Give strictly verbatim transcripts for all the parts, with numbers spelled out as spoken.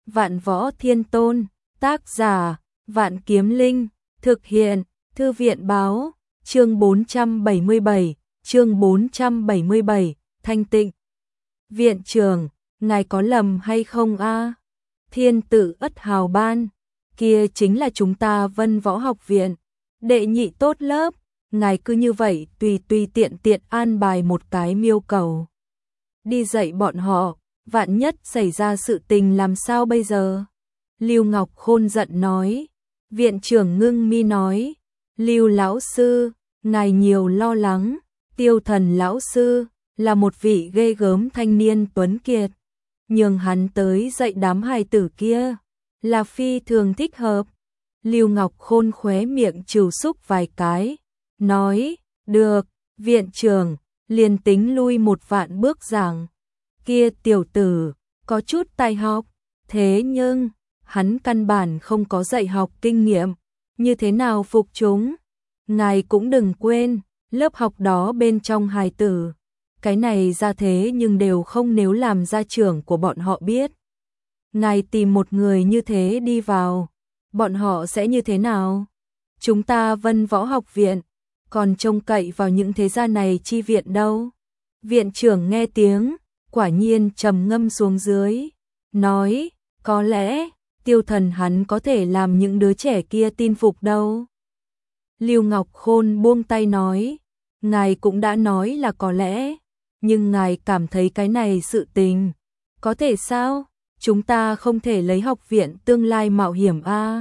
Vạn Võ Thiên Tôn, tác giả, Vạn Kiếm Linh, thực hiện, Thư viện báo, chương bốn trăm bảy mươi bảy, chương bốn trăm bảy mươi bảy, Thanh Tịnh. Viện trưởng, ngài có lầm hay không a? Thiên Tự Ất Hào Ban, kia chính là chúng ta Vân Võ Học Viện, đệ nhị tốt lớp, ngài cứ như vậy tùy tùy tiện tiện an bài một cái miêu cầu. Đi dạy bọn họ, vạn nhất xảy ra sự tình làm sao bây giờ? Lưu Ngọc Khôn giận nói. Viện trưởng ngưng mi nói, Lưu lão sư, ngài nhiều lo lắng, Tiêu Thần lão sư là một vị ghê gớm thanh niên tuấn kiệt, nhường hắn tới dạy đám hài tử kia là phi thường thích hợp. Lưu Ngọc Khôn khóe miệng trừ xúc vài cái, nói, được, viện trưởng, liền tính lui một vạn bước giảng, kia tiểu tử có chút tài học, thế nhưng hắn căn bản không có dạy học kinh nghiệm, như thế nào phục chúng? Ngài cũng đừng quên, lớp học đó bên trong hài tử, cái này ra thế nhưng đều không nếu làm gia trưởng của bọn họ biết. Ngài tìm một người như thế đi vào, bọn họ sẽ như thế nào? Chúng ta Vân Võ Học Viện, còn trông cậy vào những thế gia này chi viện đâu? Viện trưởng nghe tiếng, quả nhiên trầm ngâm xuống dưới, nói, có lẽ Tiêu Thần hắn có thể làm những đứa trẻ kia tin phục đâu. Lưu Ngọc Khôn buông tay nói, ngài cũng đã nói là có lẽ, nhưng ngài cảm thấy cái này sự tình, có thể sao? Chúng ta không thể lấy học viện tương lai mạo hiểm a. À?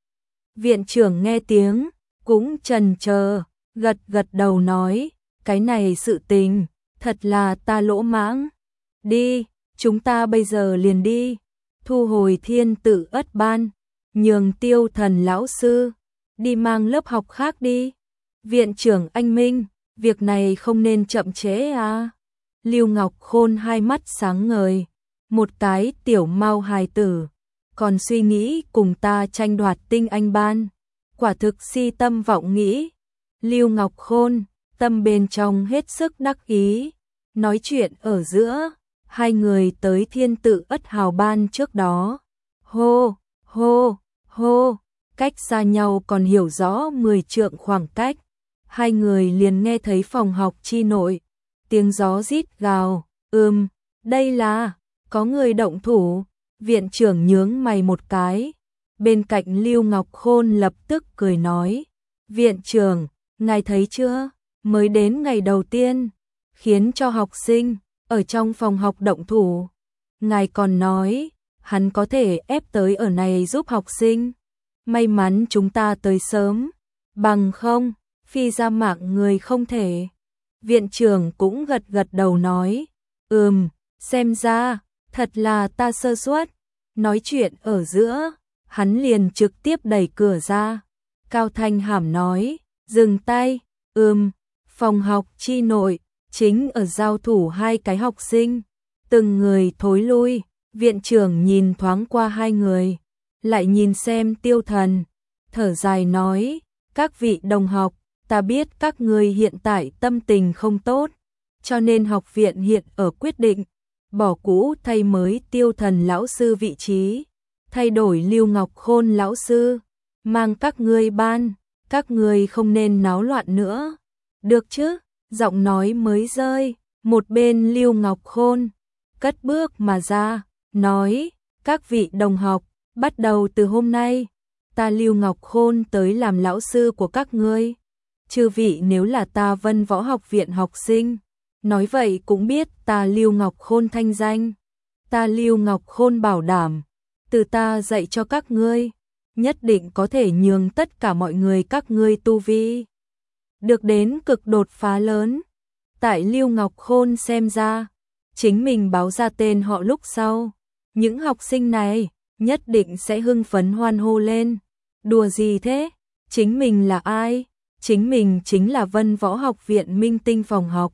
Viện trưởng nghe tiếng, cũng chần chờ, gật gật đầu nói, cái này sự tình, thật là ta lỗ mãng. Đi, chúng ta bây giờ liền đi. Thu hồi Thiên Tự Ất Ban, nhường Tiêu Thần lão sư đi mang lớp học khác đi. Viện trưởng anh minh, việc này không nên chậm trễ à? Lưu Ngọc Khôn hai mắt sáng ngời, một cái tiểu mau hài tử, còn suy nghĩ cùng ta tranh đoạt tinh anh ban, quả thực si tâm vọng nghĩ. Lưu Ngọc Khôn, tâm bên trong hết sức đắc ý, nói chuyện ở giữa. Hai người tới Thiên Tự Ất Hào Ban trước đó. Hô, hô, hô, cách xa nhau còn hiểu rõ mười trượng khoảng cách. Hai người liền nghe thấy phòng học chi nội, tiếng gió rít gào, ừm, đây là, có người động thủ. Viện trưởng nhướng mày một cái. Bên cạnh Lưu Ngọc Khôn lập tức cười nói, viện trưởng, ngài thấy chưa, mới đến ngày đầu tiên, khiến cho học sinh ở trong phòng học động thủ. Ngài còn nói, hắn có thể ép tới ở này giúp học sinh. May mắn chúng ta tới sớm, bằng không, phi ra mạng người không thể. Viện trưởng cũng gật gật đầu nói, ừm, xem ra, thật là ta sơ suất. Nói chuyện ở giữa, hắn liền trực tiếp đẩy cửa ra. Cao thanh hàm nói, dừng tay, ừm, phòng học chi nội. Chính ở giao thủ hai cái học sinh, từng người thối lui. Viện trưởng nhìn thoáng qua hai người, lại nhìn xem Tiêu Thần, thở dài nói, các vị đồng học, ta biết các người hiện tại tâm tình không tốt, cho nên học viện hiện ở quyết định bỏ cũ thay mới Tiêu Thần lão sư vị trí, thay đổi Lưu Ngọc Khôn lão sư, mang các ngươi ban, các ngươi không nên náo loạn nữa, được chứ? Giọng nói mới rơi, một bên Lưu Ngọc Khôn cất bước mà ra, nói, các vị đồng học, bắt đầu từ hôm nay, ta Lưu Ngọc Khôn tới làm lão sư của các ngươi. Chư vị nếu là ta Vân Võ Học Viện học sinh, nói vậy cũng biết ta Lưu Ngọc Khôn thanh danh. Ta Lưu Ngọc Khôn bảo đảm, từ ta dạy cho các ngươi, nhất định có thể nhường tất cả mọi người các ngươi tu vi được đến cực đột phá lớn. Tại Lưu Ngọc Khôn xem ra, chính mình báo ra tên họ lúc sau, những học sinh này nhất định sẽ hưng phấn hoan hô lên. Đùa gì thế? Chính mình là ai? Chính mình chính là Vân Võ Học Viện Minh Tinh phòng học.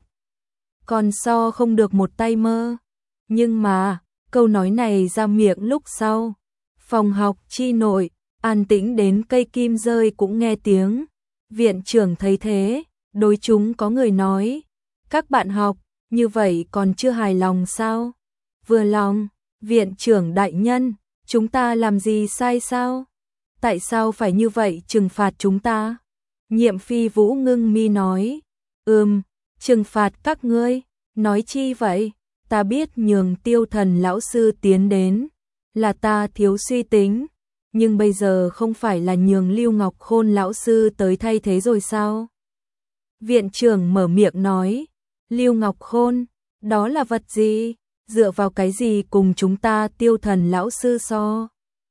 Còn so không được một tay mơ. Nhưng mà, câu nói này ra miệng lúc sau, phòng học chi nội, an tĩnh đến cây kim rơi cũng nghe tiếng. Viện trưởng thấy thế, đối chúng có người nói, các bạn học, như vậy còn chưa hài lòng sao? Vừa lòng, viện trưởng đại nhân, Chúng ta làm gì sai sao? Tại sao phải như vậy trừng phạt chúng ta? Nhiệm Phi Vũ ngưng mi nói, ừm, trừng phạt các ngươi, nói chi vậy? Ta biết nhường Tiêu Thần lão sư tiến đến, là ta thiếu suy tính, nhưng bây giờ không phải là nhường Lưu Ngọc Khôn lão sư tới thay thế rồi sao? Viện trưởng mở miệng nói, Lưu Ngọc Khôn, đó là vật gì? Dựa vào cái gì cùng chúng ta Tiêu Thần lão sư so?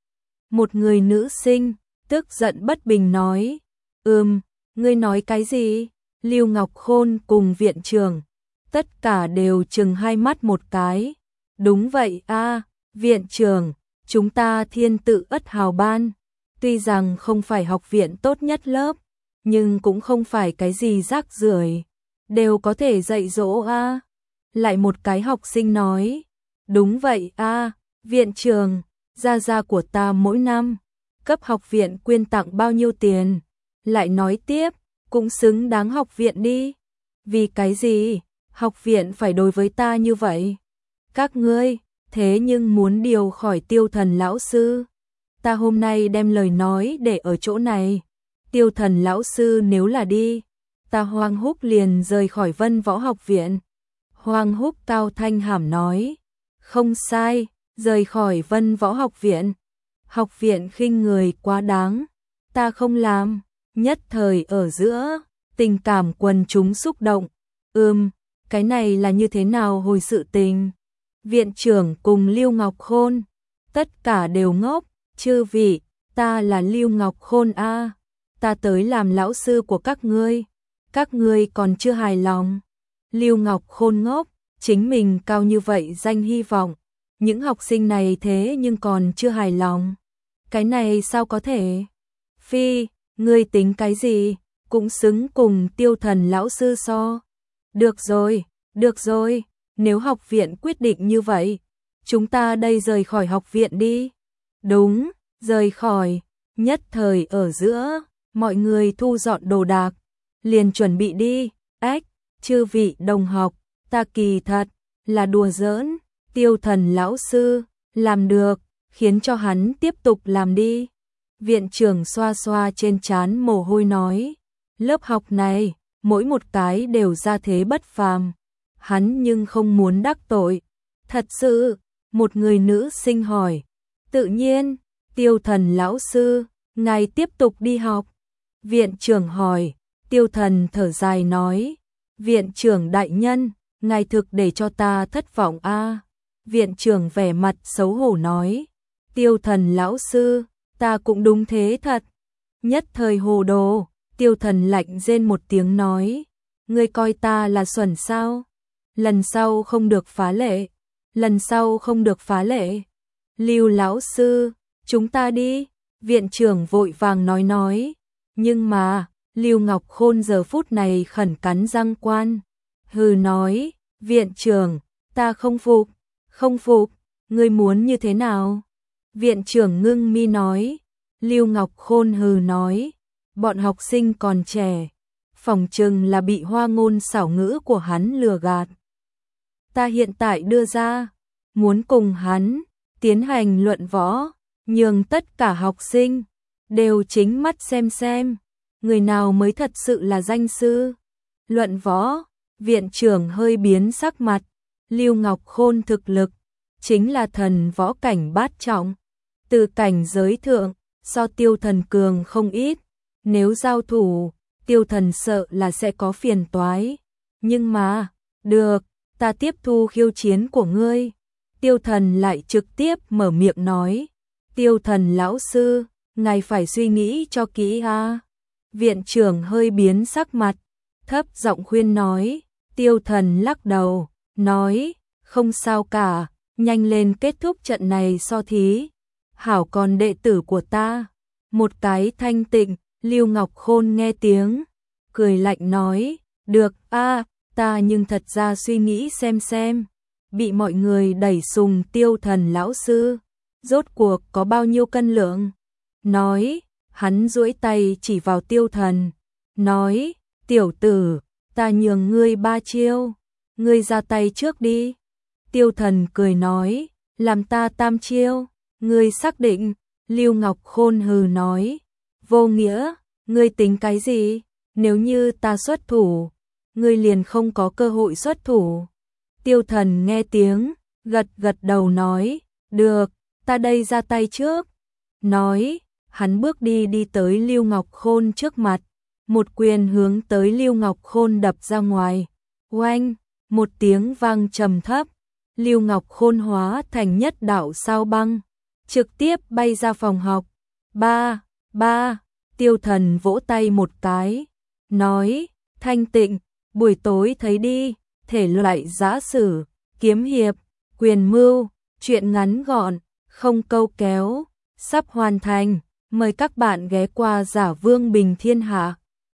Một người nữ sinh, tức giận bất bình nói, ừm, ngươi nói cái gì? Lưu Ngọc Khôn cùng viện trưởng, tất cả đều trừng hai mắt một cái. Đúng vậy a, viện trưởng, chúng ta Thiên Tự Ất Hào Ban, tuy rằng không phải học viện tốt nhất lớp, nhưng cũng không phải cái gì rác rưởi, đều có thể dạy dỗ a. Lại một cái học sinh nói, đúng vậy a, viện trưởng, gia gia của ta mỗi năm cấp học viện quyên tặng bao nhiêu tiền? Lại nói tiếp, cũng xứng đáng học viện đi. Vì cái gì? Học viện phải đối với ta như vậy? Các ngươi, thế nhưng muốn điều khỏi Tiêu Thần lão sư. Ta hôm nay đem lời nói để ở chỗ này. Tiêu Thần lão sư nếu là đi, ta Hoàng Húc liền rời khỏi Vân Võ học viện. Hoàng Húc cao thanh hàm nói, không sai, rời khỏi Vân Võ học viện. Học viện khinh người quá đáng, ta không làm. Nhất thời ở giữa, tình cảm quần chúng xúc động. Ừm, cái này là như thế nào hồi sự tình? Viện trưởng cùng Lưu Ngọc Khôn, tất cả đều ngốc. Chư vị, ta là Lưu Ngọc Khôn a, ta tới làm lão sư của các ngươi, các ngươi còn chưa hài lòng. Lưu Ngọc Khôn ngốc, chính mình cao như vậy danh hy vọng, những học sinh này thế nhưng còn chưa hài lòng. Cái này sao có thể? Phi, ngươi tính cái gì? Cũng xứng cùng Tiêu Thần lão sư so. Được rồi, được rồi, nếu học viện quyết định như vậy, chúng ta đây rời khỏi học viện đi. Đúng, rời khỏi. Nhất thời ở giữa, mọi người thu dọn đồ đạc, liền chuẩn bị đi. Ách, chư vị đồng học, ta kỳ thật là đùa giỡn. Tiêu Thần lão sư làm được, khiến cho hắn tiếp tục làm đi. Viện trưởng xoa xoa trên trán mồ hôi nói, lớp học này, mỗi một cái đều ra thế bất phàm. Hắn nhưng không muốn đắc tội. Thật sự, một người nữ sinh hỏi, tự nhiên, Tiêu Thần lão sư, ngài tiếp tục đi học. Viện trưởng hỏi, Tiêu Thần thở dài nói, viện trưởng đại nhân, ngài thực để cho ta thất vọng a. Viện trưởng vẻ mặt xấu hổ nói, Tiêu Thần lão sư, ta cũng đúng thế thật. Nhất thời hồ đồ, Tiêu Thần lạnh rên một tiếng nói, ngươi coi ta là xuẩn sao? Lần sau không được phá lệ, lần sau không được phá lệ. Lưu lão sư, chúng ta đi. Viện trưởng vội vàng nói nói, nhưng mà, Lưu Ngọc Khôn giờ phút này khẩn cắn răng quan. Hừ nói, viện trưởng, ta không phục, không phục, ngươi muốn như thế nào? Viện trưởng ngưng mi nói, Lưu Ngọc Khôn hừ nói, bọn học sinh còn trẻ, phỏng chừng là bị hoa ngôn xảo ngữ của hắn lừa gạt. Ta hiện tại đưa ra, muốn cùng hắn tiến hành luận võ, nhường tất cả học sinh đều chính mắt xem xem, người nào mới thật sự là danh sư. Luận võ, viện trưởng hơi biến sắc mặt, Lưu Ngọc Khôn thực lực chính là thần võ cảnh bát trọng, từ cảnh giới thượng, so Tiêu Thần cường không ít, nếu giao thủ, Tiêu Thần sợ là sẽ có phiền toái. Nhưng mà, được, ta tiếp thu khiêu chiến của ngươi. Tiêu Thần lại trực tiếp mở miệng nói, Tiêu Thần lão sư, ngài phải suy nghĩ cho kỹ ha. Viện trưởng hơi biến sắc mặt, thấp giọng khuyên nói, Tiêu Thần lắc đầu, nói, không sao cả, nhanh lên kết thúc trận này so thí. Hảo còn đệ tử của ta, một cái thanh tịnh. Lưu Ngọc Khôn nghe tiếng, cười lạnh nói, được a, ta nhưng thật ra suy nghĩ xem xem, bị mọi người đẩy sùng Tiêu Thần lão sư, rốt cuộc có bao nhiêu cân lượng. Nói, hắn duỗi tay chỉ vào Tiêu Thần, nói, tiểu tử, ta nhường ngươi ba chiêu, ngươi ra tay trước đi. Tiêu Thần cười nói, làm ta tam chiêu, Ngươi xác định, Lưu Ngọc Khôn hừ nói. Vô nghĩa, ngươi tính cái gì? Nếu như ta xuất thủ, ngươi liền không có cơ hội xuất thủ. Tiêu Thần nghe tiếng, gật gật đầu nói, được, ta đây ra tay trước. Nói, hắn bước đi đi tới Lưu Ngọc Khôn trước mặt, một quyền hướng tới Lưu Ngọc Khôn đập ra ngoài. Oanh, một tiếng vang trầm thấp, Lưu Ngọc Khôn hóa thành nhất đạo sao băng, trực tiếp bay ra phòng học. Ba, ba, Tiêu Thần vỗ tay một cái, nói, Thanh Tịnh, buổi tối thấy đi, thể loại giã sử, kiếm hiệp, quyền mưu, truyện ngắn gọn, không câu kéo, sắp hoàn thành, mời các bạn ghé qua Giả Vương Bình Thiên Hạ.